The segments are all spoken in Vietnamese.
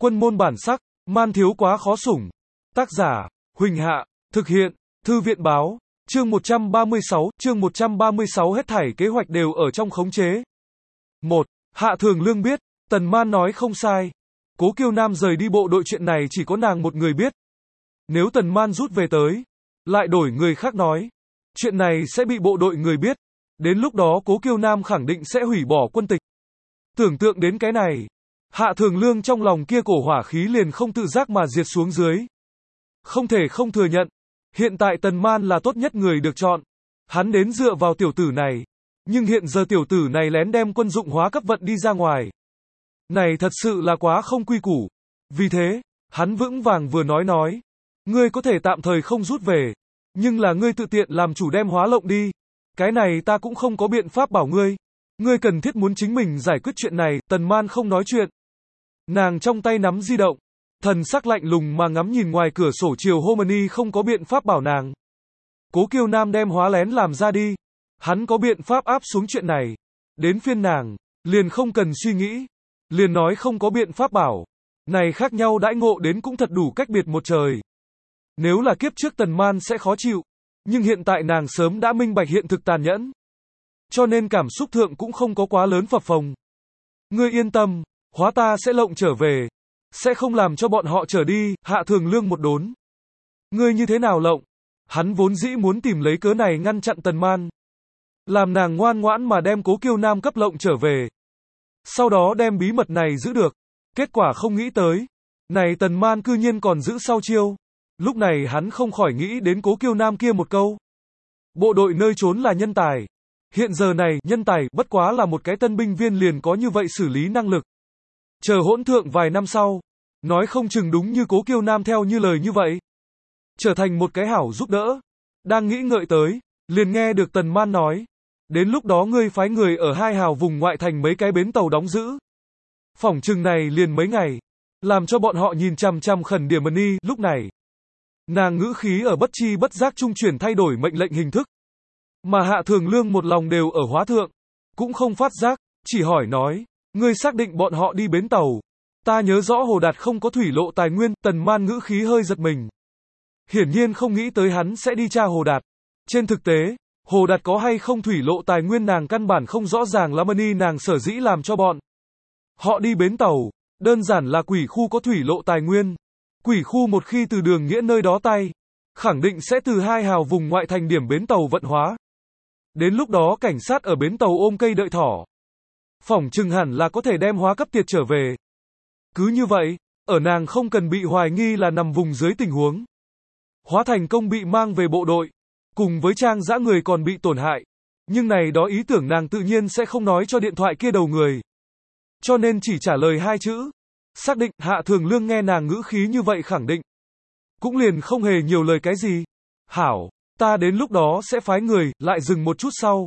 Quân môn bản sắc, man thiếu quá khó sủng. Tác giả, Huỳnh Hạ, thực hiện, Thư viện báo, chương 136, hết thảy kế hoạch đều ở trong khống chế. 1. Hạ Thường Lương biết, Tần Man nói không sai. Cố Kiêu Nam rời đi bộ đội chuyện này chỉ có nàng một người biết. Nếu Tần Man rút về tới, lại đổi người khác nói, chuyện này sẽ bị bộ đội người biết. Đến lúc đó Cố Kiêu Nam khẳng định sẽ hủy bỏ quân tịch. Tưởng tượng đến cái này, Hạ Thường Lương trong lòng kia cổ hỏa khí liền không tự giác mà diệt xuống dưới. Không thể không thừa nhận, hiện tại Tần Man là tốt nhất người được chọn. Hắn đến dựa vào tiểu tử này, nhưng hiện giờ tiểu tử này lén đem quân dụng hóa cấp vận đi ra ngoài. Này thật sự là quá không quy củ. Vì thế, hắn vững vàng vừa nói, ngươi có thể tạm thời không rút về, nhưng là ngươi tự tiện làm chủ đem hóa lộng đi. Cái này ta cũng không có biện pháp bảo ngươi. Ngươi cần thiết muốn chính mình giải quyết chuyện này. Tần Man không nói chuyện. Nàng trong tay nắm di động, thần sắc lạnh lùng mà ngắm nhìn ngoài cửa sổ chiều Homany không có biện pháp bảo nàng. Cố Kiêu Nam đem hóa lén làm ra đi. Hắn có biện pháp áp xuống chuyện này. Đến phiên nàng, liền không cần suy nghĩ. Liền nói không có biện pháp bảo. Này khác nhau đãi ngộ đến cũng thật đủ cách biệt một trời. Nếu là kiếp trước Tần Man sẽ khó chịu. Nhưng hiện tại nàng sớm đã minh bạch hiện thực tàn nhẫn. Cho nên cảm xúc thượng cũng không có quá lớn phập phồng. Ngươi yên tâm, hóa ta sẽ lộng trở về. Sẽ không làm cho bọn họ trở đi. Hạ Thường Lương một đốn. Ngươi như thế nào lộng? Hắn vốn dĩ muốn tìm lấy cớ này ngăn chặn Tần Man. Làm nàng ngoan ngoãn mà đem Cố Kiêu Nam cấp lộng trở về. Sau đó đem bí mật này giữ được. Kết quả không nghĩ tới. Này Tần Man cư nhiên còn giữ sau chiêu. Lúc này hắn không khỏi nghĩ đến Cố Kiêu Nam kia một câu. Bộ đội nơi trốn là nhân tài. Hiện giờ này, nhân tài, bất quá là một cái tân binh viên liền có như vậy xử lý năng lực. Chờ hỗn thượng vài năm sau. Nói không chừng đúng như Cố Kiêu Nam theo như lời như vậy. Trở thành một cái hảo giúp đỡ. Đang nghĩ ngợi tới, liền nghe được Tần Man nói. Đến lúc đó ngươi phái người ở 2 hào vùng ngoại thành mấy cái bến tàu đóng giữ. Phỏng chừng này liền mấy ngày. Làm cho bọn họ nhìn chằm chằm khẩn điểm mani. Lúc này, nàng ngữ khí ở bất chi bất giác trung chuyển thay đổi mệnh lệnh hình thức. Mà Hạ Thường Lương một lòng đều ở hóa thượng. Cũng không phát giác, chỉ hỏi nói. Ngươi xác định bọn họ đi bến tàu. Ta nhớ rõ Hồ Đạt không có thủy lộ tài nguyên. Tần Man ngữ khí hơi giật mình. Hiển nhiên không nghĩ tới hắn sẽ đi tra Hồ Đạt. Trên thực tế, Hồ Đạt có hay không thủy lộ tài nguyên nàng căn bản không rõ ràng lắm nàng sở dĩ làm cho bọn họ đi bến tàu. Đơn giản là quỷ khu có thủy lộ tài nguyên. Quỷ khu một khi từ Đường Nghĩa nơi đó tay, khẳng định sẽ từ 2 hào vùng ngoại thành điểm bến tàu vận hóa. Đến lúc đó cảnh sát ở bến tàu ôm cây đợi thỏ. Phỏng chừng hẳn là có thể đem hóa cấp tiệt trở về. Cứ như vậy, ở nàng không cần bị hoài nghi là nằm vùng dưới tình huống. Hóa thành công bị mang về bộ đội. Cùng với Trang Dã người còn bị tổn hại. Nhưng này đó ý tưởng nàng tự nhiên sẽ không nói cho điện thoại kia đầu người. Cho nên chỉ trả lời 2 chữ. Xác định. Hạ Thường Lương nghe nàng ngữ khí như vậy khẳng định. Cũng liền không hề nhiều lời cái gì. Hảo, ta đến lúc đó sẽ phái người. Lại dừng một chút sau.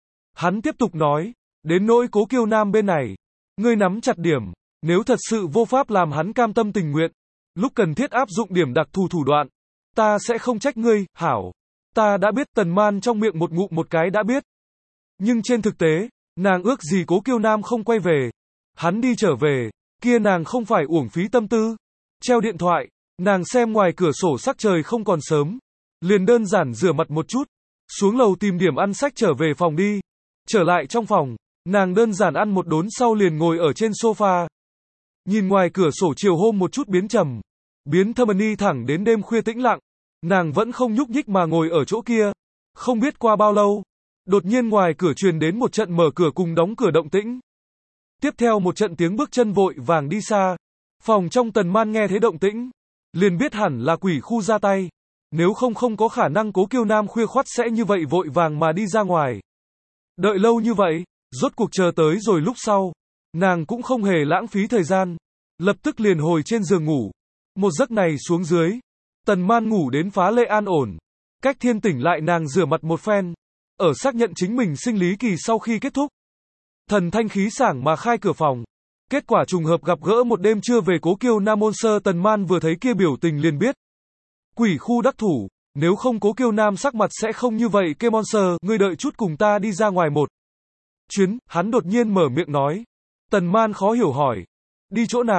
Hắn tiếp tục nói. Đến nỗi Cố Kiêu Nam bên này. Ngươi nắm chặt điểm. Nếu thật sự vô pháp làm hắn cam tâm tình nguyện. Lúc cần thiết áp dụng điểm đặc thù thủ đoạn. Ta sẽ không trách ngươi. Hảo. Ta đã biết. Tần Man trong miệng một ngụm một cái đã biết. Nhưng trên thực tế, nàng ước gì Cố Kiêu Nam không quay về. Hắn đi trở về, kia nàng không phải uổng phí tâm tư. Treo điện thoại, nàng xem ngoài cửa sổ sắc trời không còn sớm. Liền đơn giản rửa mặt một chút. Xuống lầu tìm điểm ăn sách trở về phòng đi. Trở lại trong phòng, nàng đơn giản ăn một đốn sau liền ngồi ở trên sofa. Nhìn ngoài cửa sổ chiều hôm một chút biến trầm. Biến thâm thẳng đến đêm khuya tĩnh lặng. Nàng vẫn không nhúc nhích mà ngồi ở chỗ kia. Không biết qua bao lâu. Đột nhiên ngoài cửa truyền đến một trận mở cửa cùng đóng cửa động tĩnh. Tiếp theo một trận tiếng bước chân vội vàng đi xa. Phòng trong Tần Man nghe thấy động tĩnh. Liền biết hẳn là quỷ khu ra tay. Nếu không có khả năng Cố Kiêu Nam khuya khoắt sẽ như vậy vội vàng mà đi ra ngoài. Đợi lâu như vậy, rốt cuộc chờ tới rồi lúc sau. Nàng cũng không hề lãng phí thời gian. Lập tức liền hồi trên giường ngủ. Một giấc này xuống dưới. Tần Man ngủ đến phá lệ an ổn. Cách thiên tỉnh lại nàng rửa mặt một phen. Ở xác nhận chính mình sinh lý kỳ sau khi kết thúc. Thần thanh khí sảng mà khai cửa phòng. Kết quả trùng hợp gặp gỡ một đêm trưa về Cố Kiêu Nam Monster. Tần Man vừa thấy kia biểu tình liền biết. Quỷ khu đắc thủ. Nếu không Cố Kiêu Nam sắc mặt sẽ không như vậy. Kê Monster, ngươi đợi chút cùng ta đi ra ngoài một chuyến. Hắn đột nhiên mở miệng nói. Tần Man khó hiểu hỏi. Đi chỗ nào?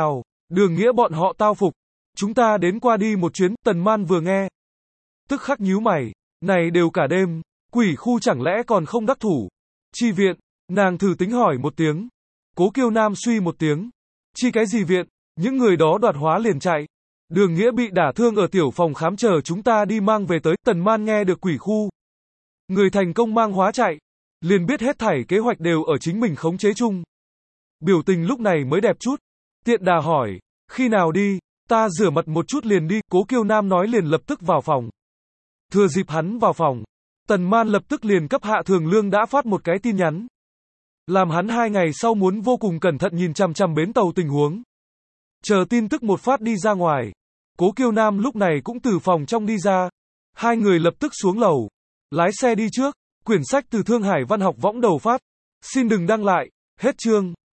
Đường Nghĩa bọn họ tao phục. Chúng ta đến qua đi một chuyến, Tần Man vừa nghe. Tức khắc nhíu mày, này đều cả đêm, quỷ khu chẳng lẽ còn không đắc thủ. Chi viện, nàng thử tính hỏi một tiếng. Cố Kiêu Nam suy một tiếng. Chi cái gì viện, những người đó đoạt hóa liền chạy. Đường Nghĩa bị đả thương ở tiểu phòng khám chờ chúng ta đi mang về tới, Tần Man nghe được quỷ khu. Người thành công mang hóa chạy, liền biết hết thảy kế hoạch đều ở chính mình khống chế chung. Biểu tình lúc này mới đẹp chút. Tiện đà hỏi, khi nào đi, ta rửa mặt một chút liền đi, Cố Kiêu Nam nói liền lập tức vào phòng. Thừa dịp hắn vào phòng, Tần Man lập tức liền cấp Hạ Thường Lương đã phát một cái tin nhắn. Làm hắn 2 ngày sau muốn vô cùng cẩn thận nhìn chằm chằm bến tàu tình huống. Chờ tin tức một phát đi ra ngoài. Cố Kiêu Nam lúc này cũng từ phòng trong đi ra. Hai người lập tức xuống lầu. Lái xe đi trước. Quyển sách từ Thương Hải Văn học võng đầu phát. Xin đừng đăng lại. Hết chương.